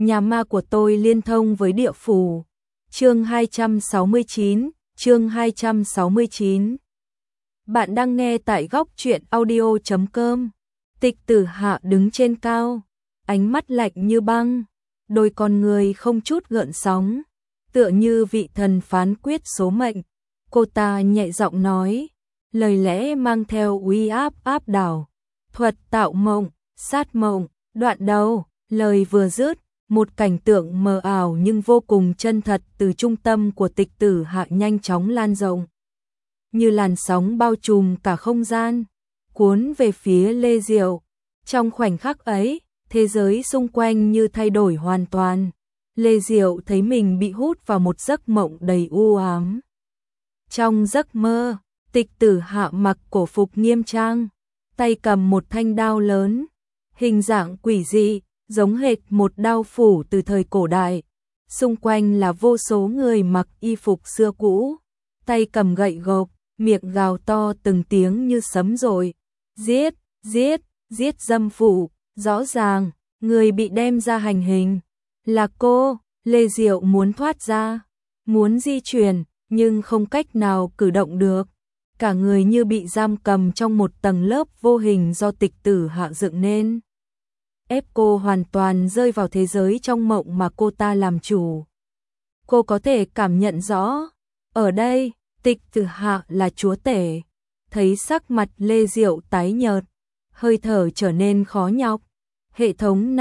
Nhà ma của tôi liên thông với địa phủ. Chương 269. Bạn đang nghe tại góc truyện audio.com. Tịch Tử Hạ đứng trên cao, ánh mắt lạnh như băng, đôi con người không chút gợn sóng, tựa như vị thần phán quyết số mệnh. Cô ta nhẹ giọng nói, lời lẽ mang theo uy áp áp đảo. Thuật tạo mộng, sát mộng, đoạn đầu, lời vừa dứt, một cảnh tượng mờ ảo nhưng vô cùng chân thật từ trung tâm của Tịch Tử Hạ nhanh chóng lan rộng. Như làn sóng bao trùm cả không gian, cuốn về phía Lê Diệu. Trong khoảnh khắc ấy, thế giới xung quanh như thay đổi hoàn toàn. Lê Diệu thấy mình bị hút vào một giấc mộng đầy u ám. Trong giấc mơ, Tịch Tử Hạ mặc cổ phục nghiêm trang, tay cầm một thanh đao lớn, hình dạng quỷ dị, giống hệt một đao phủ từ thời cổ đại. Xung quanh là vô số người mặc y phục xưa cũ, tay cầm gậy gộc, miệng gào to từng tiếng như sấm dội. Giết, giết, giết dâm phụ. Rõ ràng, người bị đem ra hành hình là cô. Lê Diệu muốn thoát ra, muốn di chuyển, nhưng không cách nào cử động được. Cả người như bị giam cầm trong một tầng lớp vô hình do Tịch Tử Hạ dựng nên, ép cô hoàn toàn rơi vào thế giới trong mộng mà cô ta làm chủ. Cô có thể cảm nhận rõ, ở đây, Tịch Tử Hạ là chúa tể. Thấy sắc mặt Lê Diệu tái nhợt, hơi thở trở nên khó nhọc, hệ thống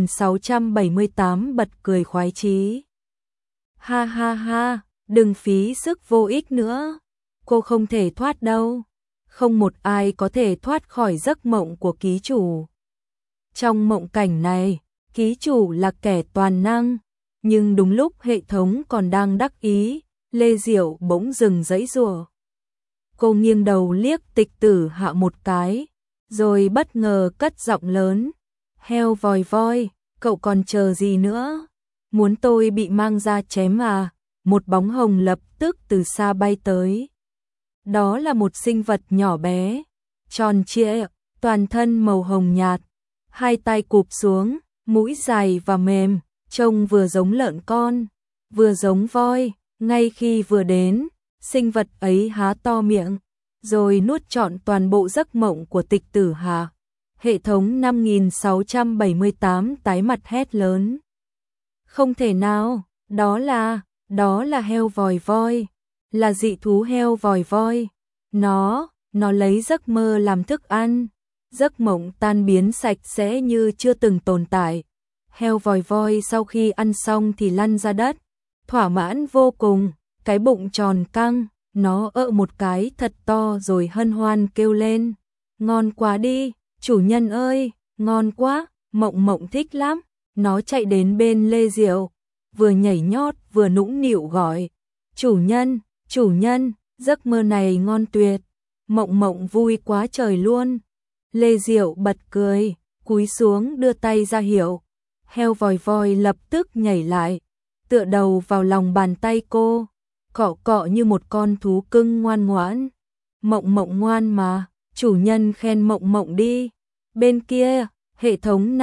5678 bật cười khoái chí. Ha ha ha, đừng phí sức vô ích nữa. Cô không thể thoát đâu. Không một ai có thể thoát khỏi giấc mộng của ký chủ. Trong mộng cảnh này, ký chủ là kẻ toàn năng, nhưng đúng lúc hệ thống còn đang đắc ý, Lê Diệu bỗng dừng giãy giụa. Cô nghiêng đầu liếc Tịch Tử Hạ một cái, rồi bất ngờ cất giọng lớn, heo vòi voi, cậu còn chờ gì nữa? Muốn tôi bị mang ra chém à? Một bóng hồng lập tức từ xa bay tới. Đó là một sinh vật nhỏ bé, tròn trịa, toàn thân màu hồng nhạt, hai tay cụp xuống, mũi dài và mềm, trông vừa giống lợn con, vừa giống voi. Ngay khi vừa đến, sinh vật ấy há to miệng, rồi nuốt trọn toàn bộ giấc mộng của Tịch Tử Hạ. Hệ thống 5678 tái mặt hét lớn. Không thể nào, đó là heo vòi voi, là dị thú heo vòi voi. Nó lấy giấc mơ làm thức ăn, giấc mộng tan biến sạch sẽ như chưa từng tồn tại. Heo vòi voi sau khi ăn xong thì lăn ra đất, thỏa mãn vô cùng, cái bụng tròn căng, nó ợ một cái thật to rồi hân hoan kêu lên. Ngon quá đi, chủ nhân ơi, ngon quá, mộng mộng thích lắm. Nó chạy đến bên Lê Diệu, vừa nhảy nhót vừa nũng nịu gọi. Chủ nhân, giấc mơ này ngon tuyệt, mộng mộng vui quá trời luôn. Lê Diệu bật cười, cúi xuống đưa tay ra hiệu. Heo vòi voi lập tức nhảy lại, tựa đầu vào lòng bàn tay cô, cọ cọ như một con thú cưng ngoan ngoãn. Mộng mộng ngoan mà, chủ nhân khen mộng mộng đi. Bên kia, hệ thống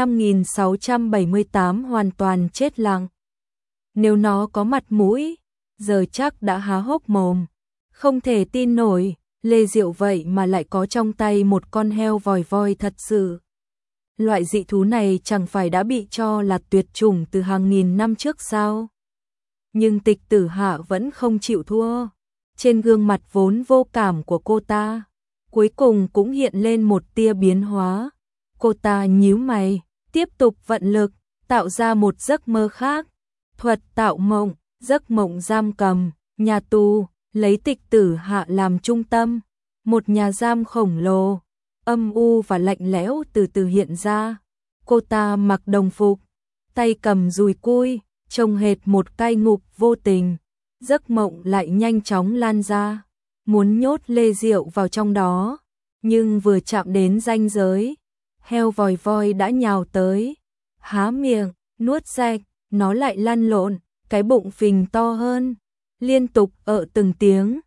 5678 hoàn toàn chết lặng. Nếu nó có mặt mũi, giờ chắc đã há hốc mồm. Không thể tin nổi, Lê Diệu vậy mà lại có trong tay một con heo vòi voi thật sự. Loại dị thú này chẳng phải đã bị cho là tuyệt chủng từ hàng nghìn năm trước sao? Nhưng Tịch Tử Hạ vẫn không chịu thua. Trên gương mặt vốn vô cảm của cô ta, cuối cùng cũng hiện lên một tia biến hóa. Cô ta nhíu mày, tiếp tục vận lực, tạo ra một giấc mơ khác. Thuật tạo mộng, giấc mộng giam cầm, nhà tù, lấy Tịch Tử Hạ làm trung tâm. Một nhà giam khổng lồ, âm u và lạnh lẽo từ từ hiện ra. Cô ta mặc đồng phục, tay cầm dùi cui, trông hệt một cai ngục vô tình. Giấc mộng lại nhanh chóng lan ra, muốn nhốt Lê Diệu vào trong đó. Nhưng vừa chạm đến ranh giới, heo vòi voi đã nhào tới, há miệng, nuốt sạch, nó lại lăn lộn, cái bụng phình to hơn, liên tục ợ từng tiếng.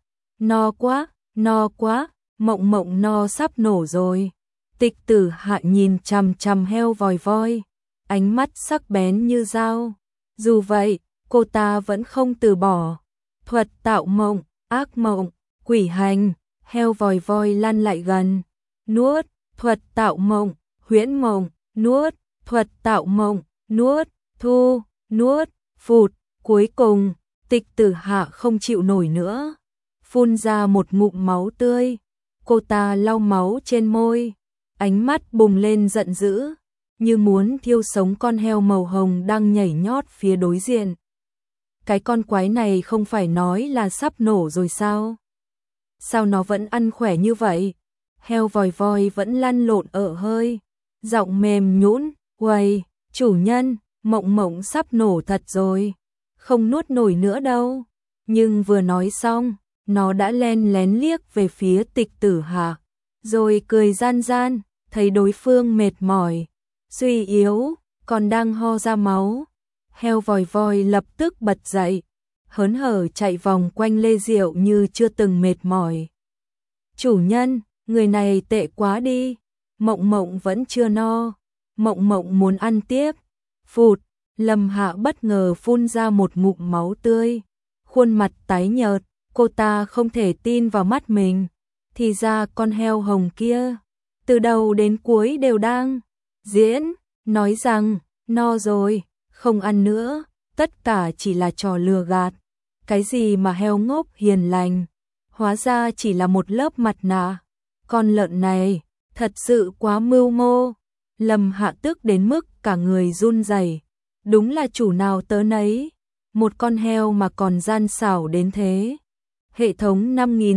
No quá, mộng mộng no sắp nổ rồi. Tịch Tử Hạ nhìn chằm chằm heo vòi voi, ánh mắt sắc bén như dao. Dù vậy, cô ta vẫn không từ bỏ. Thuật tạo mộng, ác mộng, quỷ hành, heo vòi voi lăn lại gần. Nuốt, thuật tạo mộng, huyễn mộng, nuốt, thuật tạo mộng, nuốt, thu, nuốt, phụt. Cuối cùng, Tịch Tử Hạ không chịu nổi nữa, phun ra một ngụm máu tươi. Cô ta lau máu trên môi, ánh mắt bùng lên giận dữ, như muốn thiêu sống con heo màu hồng đang nhảy nhót phía đối diện. Cái con quái này không phải nói là sắp nổ rồi sao? Sao nó vẫn ăn khỏe như vậy? Heo vòi voi vẫn lăn lộn ở hơi, giọng mềm nhũn, "Uầy, chủ nhân, Mộng Mộng sắp nổ thật rồi, không nuốt nổi nữa đâu." Nhưng vừa nói xong, nó đã len lén liếc về phía Tịch Tử Hạ, rồi cười gian gian, thấy đối phương mệt mỏi, suy yếu, còn đang ho ra máu. Heo vòi voi lập tức bật dậy, hớn hở chạy vòng quanh Lê Diệu như chưa từng mệt mỏi. "Chủ nhân, người này tệ quá đi, Mộng Mộng vẫn chưa no, Mộng Mộng muốn ăn tiếp." Phụt, Lâm Hạ bất ngờ phun ra một ngụm máu tươi, khuôn mặt tái nhợt, cô ta không thể tin vào mắt mình. Thì ra con heo hồng kia, từ đầu đến cuối đều đang diễn, nói rằng, no rồi, không ăn nữa, tất cả chỉ là trò lừa gạt. Cái gì mà heo ngốc hiền lành, hóa ra chỉ là một lớp mặt nạ. Con lợn này, thật sự quá mưu mô. Lâm Hạ tức đến mức cả người run rẩy. Đúng là chủ nào tớ nấy, một con heo mà còn gian xảo đến thế. Hệ thống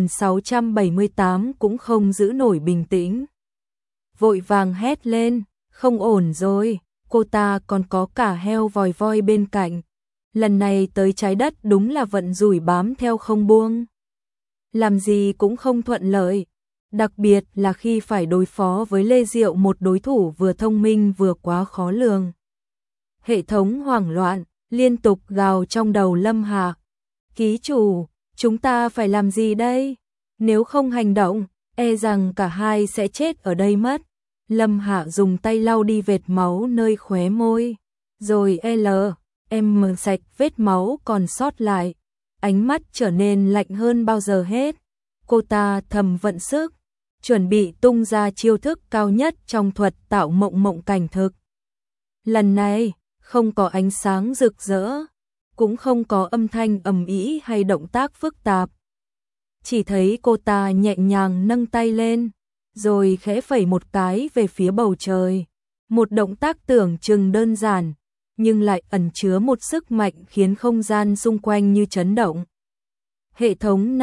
5678 cũng không giữ nổi bình tĩnh, vội vàng hét lên, không ổn rồi, cô ta còn có cả heo vòi voi bên cạnh. Lần này tới trái đất đúng là vận rủi bám theo không buông. Làm gì cũng không thuận lợi, đặc biệt là khi phải đối phó với Lê Diệu, một đối thủ vừa thông minh vừa quá khó lường. Hệ thống hoảng loạn, liên tục gào trong đầu Lâm Hạ. Ký chủ, chúng ta phải làm gì đây? Nếu không hành động, e rằng cả hai sẽ chết ở đây mất. Lâm Hạ dùng tay lau đi vệt máu nơi khóe môi, rồi em sạch vết máu còn sót lại. Ánh mắt trở nên lạnh hơn bao giờ hết. Cô ta thầm vận sức, chuẩn bị tung ra chiêu thức cao nhất trong thuật tạo mộng mộng cảnh thực. Lần này, không có ánh sáng rực rỡ, cũng không có âm thanh ầm ĩ hay động tác phức tạp. Chỉ thấy cô ta nhẹ nhàng nâng tay lên, rồi khẽ phẩy một cái về phía bầu trời. Một động tác tưởng chừng đơn giản, nhưng lại ẩn chứa một sức mạnh khiến không gian xung quanh như chấn động. Hệ thống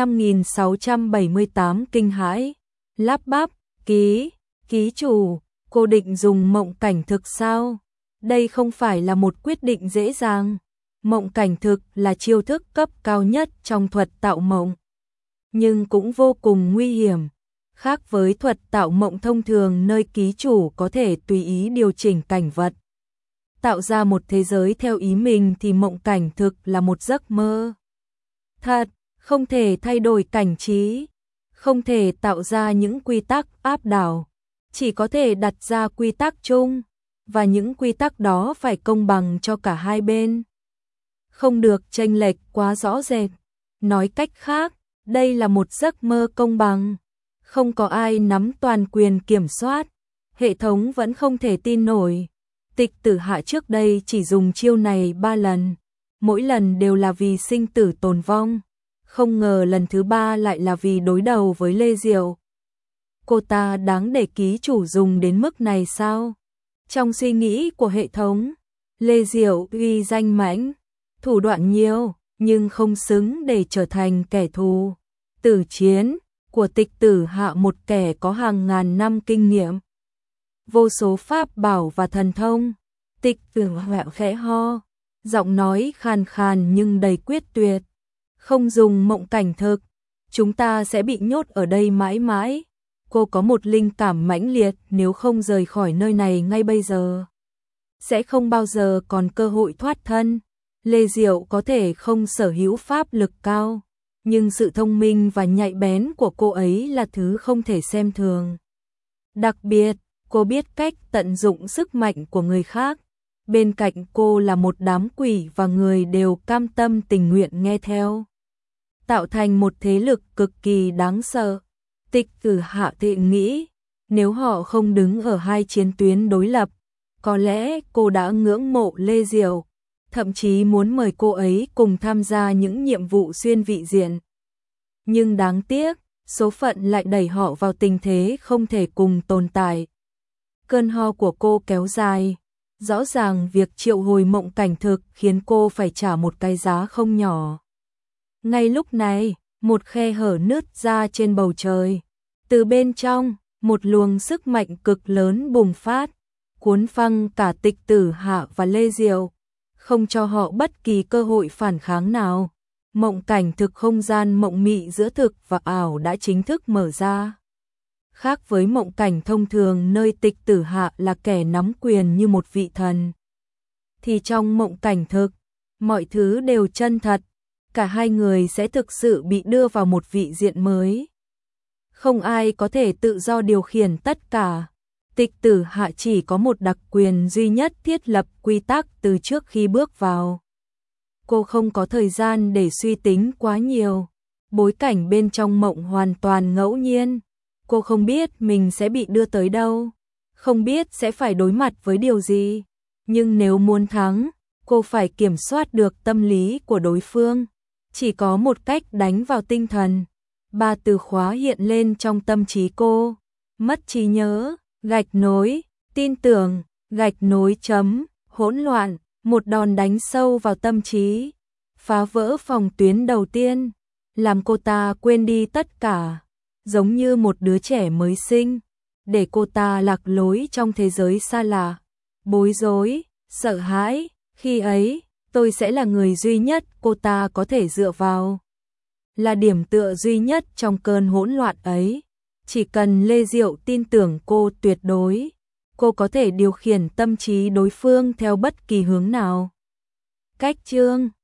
5678 kinh hãi, lắp bắp, ký chủ, cô định dùng mộng cảnh thực sao? Đây không phải là một quyết định dễ dàng. Mộng cảnh thực là chiêu thức cấp cao nhất trong thuật tạo mộng, nhưng cũng vô cùng nguy hiểm. Khác với thuật tạo mộng thông thường nơi ký chủ có thể tùy ý điều chỉnh cảnh vật, tạo ra một thế giới theo ý mình, thì mộng cảnh thực là một giấc mơ thật, không thể thay đổi cảnh trí, không thể tạo ra những quy tắc áp đảo, chỉ có thể đặt ra quy tắc chung, và những quy tắc đó phải công bằng cho cả hai bên, không được chênh lệch quá rõ rệt. Nói cách khác, đây là một giấc mơ công bằng, không có ai nắm toàn quyền kiểm soát. Hệ thống vẫn không thể tin nổi. Tịch Tử Hạ trước đây chỉ dùng chiêu này 3 lần, mỗi lần đều là vì sinh tử tồn vong, không ngờ lần thứ 3 lại là vì đối đầu với Lê Diệu. Cô ta đáng để ký chủ dùng đến mức này sao? Trong suy nghĩ của hệ thống, Lê Diệu uy danh mãnh, thủ đoạn nhiều, nhưng không xứng để trở thành kẻ thù tử chiến của Tịch Tử Hạ, một kẻ có hàng ngàn năm kinh nghiệm, vô số pháp bảo và thần thông. Tịch Tử Hạ khẽ ho, giọng nói khàn khàn nhưng đầy quyết tuyệt. Không dùng mộng cảnh thực, chúng ta sẽ bị nhốt ở đây mãi mãi. Cô có một linh cảm mãnh liệt, nếu không rời khỏi nơi này ngay bây giờ, sẽ không bao giờ còn cơ hội thoát thân. Lê Diệu có thể không sở hữu pháp lực cao, nhưng sự thông minh và nhạy bén của cô ấy là thứ không thể xem thường. Đặc biệt, cô biết cách tận dụng sức mạnh của người khác. bên cạnh cô là một đám quỷ và người đều cam tâm tình nguyện nghe theo, tạo thành một thế lực cực kỳ đáng sợ. Tịch Tử Hạ tự nghĩ, nếu họ không đứng ở hai chiến tuyến đối lập, có lẽ cô đã ngưỡng mộ Lê Diệu, thậm chí muốn mời cô ấy cùng tham gia những nhiệm vụ xuyên vị diện. Nhưng đáng tiếc, số phận lại đẩy họ vào tình thế không thể cùng tồn tại. Cơn ho của cô kéo dài, rõ ràng việc triệu hồi mộng cảnh thực khiến cô phải trả một cái giá không nhỏ. Ngay lúc này, một khe hở nứt ra trên bầu trời. Từ bên trong, một luồng sức mạnh cực lớn bùng phát, cuốn phăng cả Tịch Tử Hạ và Lê Diệu, không cho họ bất kỳ cơ hội phản kháng nào. Mộng cảnh thực, không gian mộng mị giữa thực và ảo đã chính thức mở ra. Khác với mộng cảnh thông thường nơi Tịch Tử Hạ là kẻ nắm quyền như một vị thần, thì trong mộng cảnh thực, mọi thứ đều chân thật, cả hai người sẽ thực sự bị đưa vào một vị diện mới. Không ai có thể tự do điều khiển tất cả. Tịch Tử Hạ chỉ có một đặc quyền duy nhất, thiết lập quy tắc từ trước khi bước vào. Cô không có thời gian để suy tính quá nhiều. Bối cảnh bên trong mộng hoàn toàn ngẫu nhiên. Cô không biết mình sẽ bị đưa tới đâu, không biết sẽ phải đối mặt với điều gì. Nhưng nếu muốn thắng, cô phải kiểm soát được tâm lý của đối phương. Chỉ có một cách: đánh vào tinh thần. 3 từ khóa hiện lên trong tâm trí cô: mất trí nhớ, gạch nối, tin tưởng, gạch nối chấm, hỗn loạn. Một đòn đánh sâu vào tâm trí, phá vỡ phòng tuyến đầu tiên, làm cô ta quên đi tất cả, giống như một đứa trẻ mới sinh, để cô ta lạc lối trong thế giới xa lạ, bối rối, sợ hãi. Khi ấy, tôi sẽ là người duy nhất cô ta có thể dựa vào, là điểm tựa duy nhất trong cơn hỗn loạn ấy. Chỉ cần Lê Diệu tin tưởng cô tuyệt đối, cô có thể điều khiển tâm trí đối phương theo bất kỳ hướng nào. Cách chương